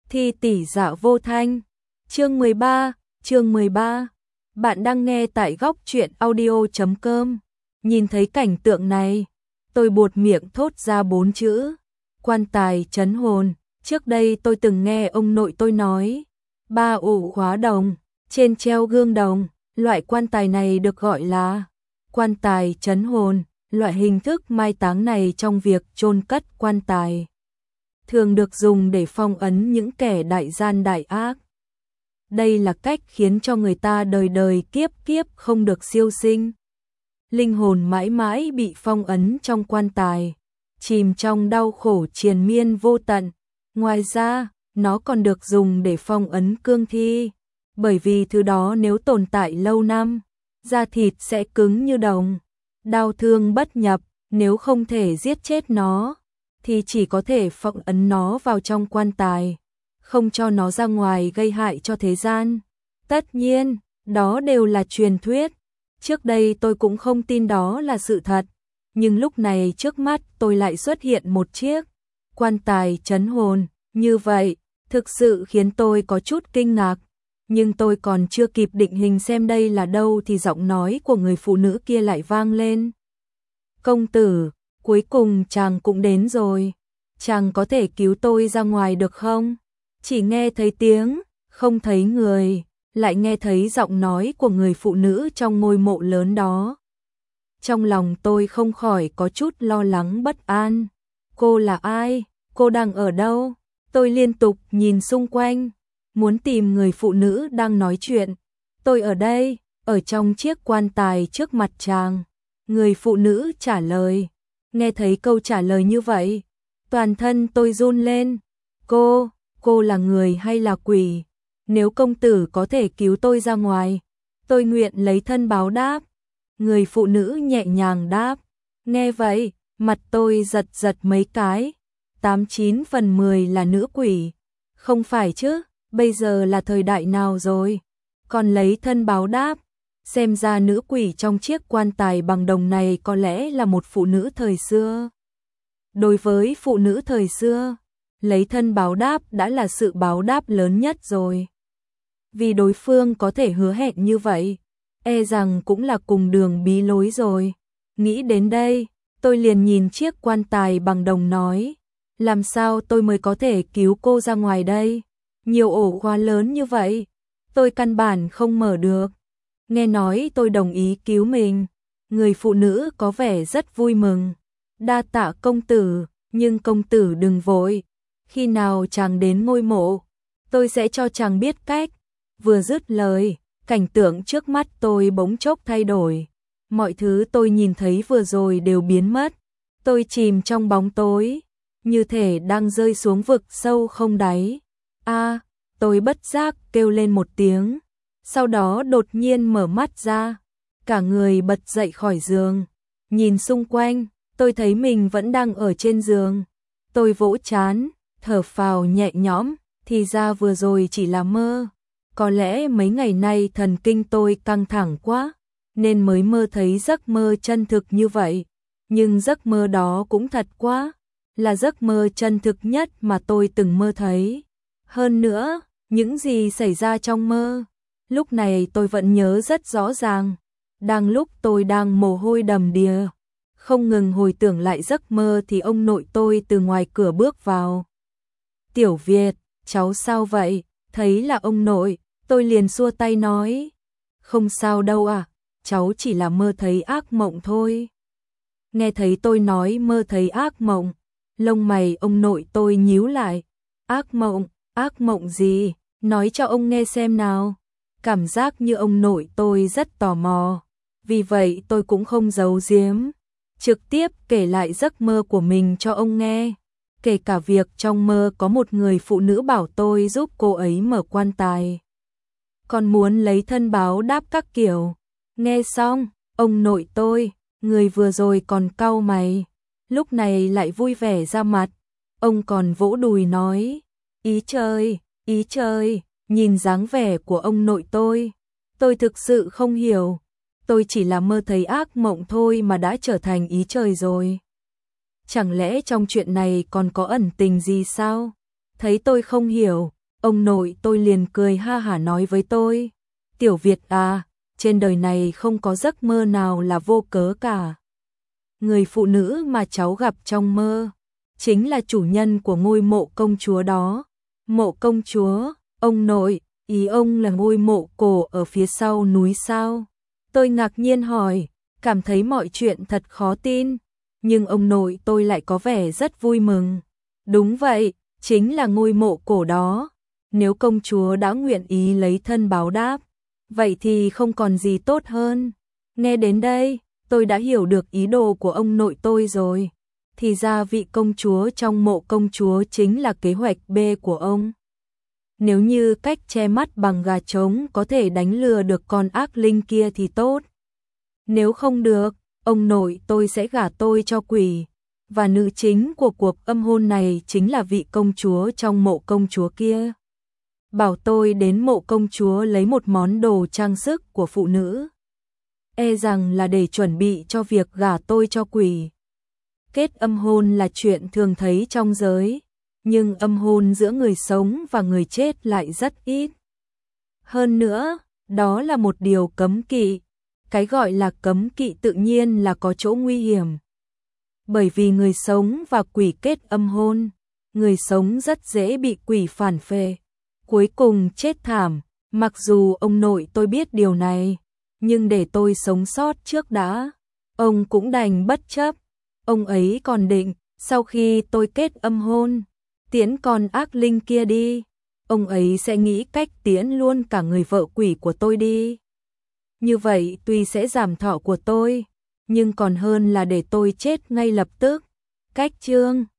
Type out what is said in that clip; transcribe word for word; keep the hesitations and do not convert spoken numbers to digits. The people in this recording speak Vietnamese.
Thi tỷ dạ vô thanh. Chương mười ba, chương mười ba. Bạn đang nghe tại góc truyện audio chấm com. Nhìn thấy cảnh tượng này, tôi buột miệng thốt ra bốn chữ: quan tài trấn hồn. Trước đây tôi từng nghe ông nội tôi nói, ba ổ khóa đồng, trên treo gương đồng, loại quan tài này được gọi là quan tài trấn hồn. Loại hình thức mai táng này trong việc chôn cất quan tài thường được dùng để phong ấn những kẻ đại gian đại ác. Đây là cách khiến cho người ta đời đời kiếp kiếp không được siêu sinh. Linh hồn mãi mãi bị phong ấn trong quan tài, chìm trong đau khổ triền miên vô tận. Ngoài ra, nó còn được dùng để phong ấn cương thi, bởi vì thứ đó nếu tồn tại lâu năm, da thịt sẽ cứng như đồng, đau thương bất nhập. Nếu không thể giết chết nó, thì chỉ có thể phong ấn nó vào trong quan tài, không cho nó ra ngoài gây hại cho thế gian. Tất nhiên, đó đều là truyền thuyết. Trước đây tôi cũng không tin đó là sự thật, nhưng lúc này trước mắt tôi lại xuất hiện một chiếc quan tài trấn hồn như vậy, thực sự khiến tôi có chút kinh ngạc. Nhưng tôi còn chưa kịp định hình xem đây là đâu thì giọng nói của người phụ nữ kia lại vang lên. Công tử, cuối cùng chàng cũng đến rồi. Chàng có thể cứu tôi ra ngoài được không? Chỉ nghe thấy tiếng, không thấy người, lại nghe thấy giọng nói của người phụ nữ trong ngôi mộ lớn đó. Trong lòng tôi không khỏi có chút lo lắng bất an. Cô là ai? Cô đang ở đâu? Tôi liên tục nhìn xung quanh, muốn tìm người phụ nữ đang nói chuyện. Tôi ở đây, ở trong chiếc quan tài trước mặt chàng. Người phụ nữ trả lời. Nghe thấy câu trả lời như vậy, toàn thân tôi run lên. Cô, cô là người hay là quỷ? Nếu công tử có thể cứu tôi ra ngoài, tôi nguyện lấy thân báo đáp. Người phụ nữ nhẹ nhàng đáp. Nghe vậy, mặt tôi giật giật mấy cái. Tám chín phần mười là nữ quỷ. Không phải chứ, bây giờ là thời đại nào rồi? Còn lấy thân báo đáp. Xem ra nữ quỷ trong chiếc quan tài bằng đồng này có lẽ là một phụ nữ thời xưa. Đối với phụ nữ thời xưa, lấy thân báo đáp đã là sự báo đáp lớn nhất rồi. Vì đối phương có thể hứa hẹn như vậy, e rằng cũng là cùng đường bí lối rồi. Nghĩ đến đây, tôi liền nhìn chiếc quan tài bằng đồng nói, làm sao tôi mới có thể cứu cô ra ngoài đây? Nhiều ổ khóa lớn như vậy, tôi căn bản không mở được. Nghe nói tôi đồng ý cứu mình, người phụ nữ có vẻ rất vui mừng. Đa tạ công tử, nhưng công tử đừng vội. Khi nào chàng đến ngôi mộ, tôi sẽ cho chàng biết cách. Vừa dứt lời, cảnh tượng trước mắt tôi bỗng chốc thay đổi. Mọi thứ tôi nhìn thấy vừa rồi đều biến mất. Tôi chìm trong bóng tối, như thể đang rơi xuống vực sâu không đáy. A, tôi bất giác kêu lên một tiếng. Sau đó đột nhiên mở mắt ra, cả người bật dậy khỏi giường. Nhìn xung quanh, tôi thấy mình vẫn đang ở trên giường. Tôi vỗ trán, thở phào nhẹ nhõm, thì ra vừa rồi chỉ là mơ. Có lẽ mấy ngày nay thần kinh tôi căng thẳng quá, nên mới mơ thấy giấc mơ chân thực như vậy. Nhưng giấc mơ đó cũng thật quá, là giấc mơ chân thực nhất mà tôi từng mơ thấy. Hơn nữa, những gì xảy ra trong mơ, lúc này tôi vẫn nhớ rất rõ ràng. Đang lúc tôi đang mồ hôi đầm đìa, không ngừng hồi tưởng lại giấc mơ thì ông nội tôi từ ngoài cửa bước vào. Tiểu Việt, cháu sao vậy? Thấy là ông nội, tôi liền xua tay nói. Không sao đâu à, cháu chỉ là mơ thấy ác mộng thôi. Nghe thấy tôi nói mơ thấy ác mộng, lông mày ông nội tôi nhíu lại. Ác mộng, ác mộng gì? Nói cho ông nghe xem nào. Cảm giác như ông nội tôi rất tò mò, vì vậy tôi cũng không giấu giếm, trực tiếp kể lại giấc mơ của mình cho ông nghe, kể cả việc trong mơ có một người phụ nữ bảo tôi giúp cô ấy mở quan tài, còn muốn lấy thân báo đáp các kiểu. Nghe xong, ông nội tôi, người vừa rồi còn cau mày, lúc này lại vui vẻ ra mặt, ông còn vỗ đùi nói, ý trời, ý trời. Nhìn dáng vẻ của ông nội tôi, tôi thực sự không hiểu, tôi chỉ là mơ thấy ác mộng thôi mà đã trở thành ý trời rồi. Chẳng lẽ trong chuyện này còn có ẩn tình gì sao? Thấy tôi không hiểu, ông nội tôi liền cười ha hả nói với tôi, Tiểu Việt à, trên đời này không có giấc mơ nào là vô cớ cả. Người phụ nữ mà cháu gặp trong mơ, chính là chủ nhân của ngôi mộ công chúa đó. Mộ công chúa, ông nội, ý ông là ngôi mộ cổ ở phía sau núi sao? Tôi ngạc nhiên hỏi, cảm thấy mọi chuyện thật khó tin, nhưng ông nội tôi lại có vẻ rất vui mừng. Đúng vậy, chính là ngôi mộ cổ đó. Nếu công chúa đã nguyện ý lấy thân báo đáp, vậy thì không còn gì tốt hơn. Nghe đến đây, tôi đã hiểu được ý đồ của ông nội tôi rồi. Thì ra vị công chúa trong mộ công chúa chính là kế hoạch B của ông. Nếu như cách che mắt bằng gà trống có thể đánh lừa được con ác linh kia thì tốt. Nếu không được, ông nội tôi sẽ gả tôi cho quỷ. Và nữ chính của cuộc âm hôn này chính là vị công chúa trong mộ công chúa kia. Bảo tôi đến mộ công chúa lấy một món đồ trang sức của phụ nữ. E rằng là để chuẩn bị cho việc gả tôi cho quỷ. Kết âm hôn là chuyện thường thấy trong giới, nhưng âm hôn giữa người sống và người chết lại rất ít. Hơn nữa, đó là một điều cấm kỵ. Cái gọi là cấm kỵ tự nhiên là có chỗ nguy hiểm. Bởi vì người sống và quỷ kết âm hôn, người sống rất dễ bị quỷ phản phệ, cuối cùng chết thảm. Mặc dù ông nội tôi biết điều này, nhưng để tôi sống sót trước đã, ông cũng đành bất chấp. Ông ấy còn định, sau khi tôi kết âm hôn, tiễn con ác linh kia đi, ông ấy sẽ nghĩ cách tiễn luôn cả người vợ quỷ của tôi đi. Như vậy tuy sẽ giảm thọ của tôi, nhưng còn hơn là để tôi chết ngay lập tức. Cách chương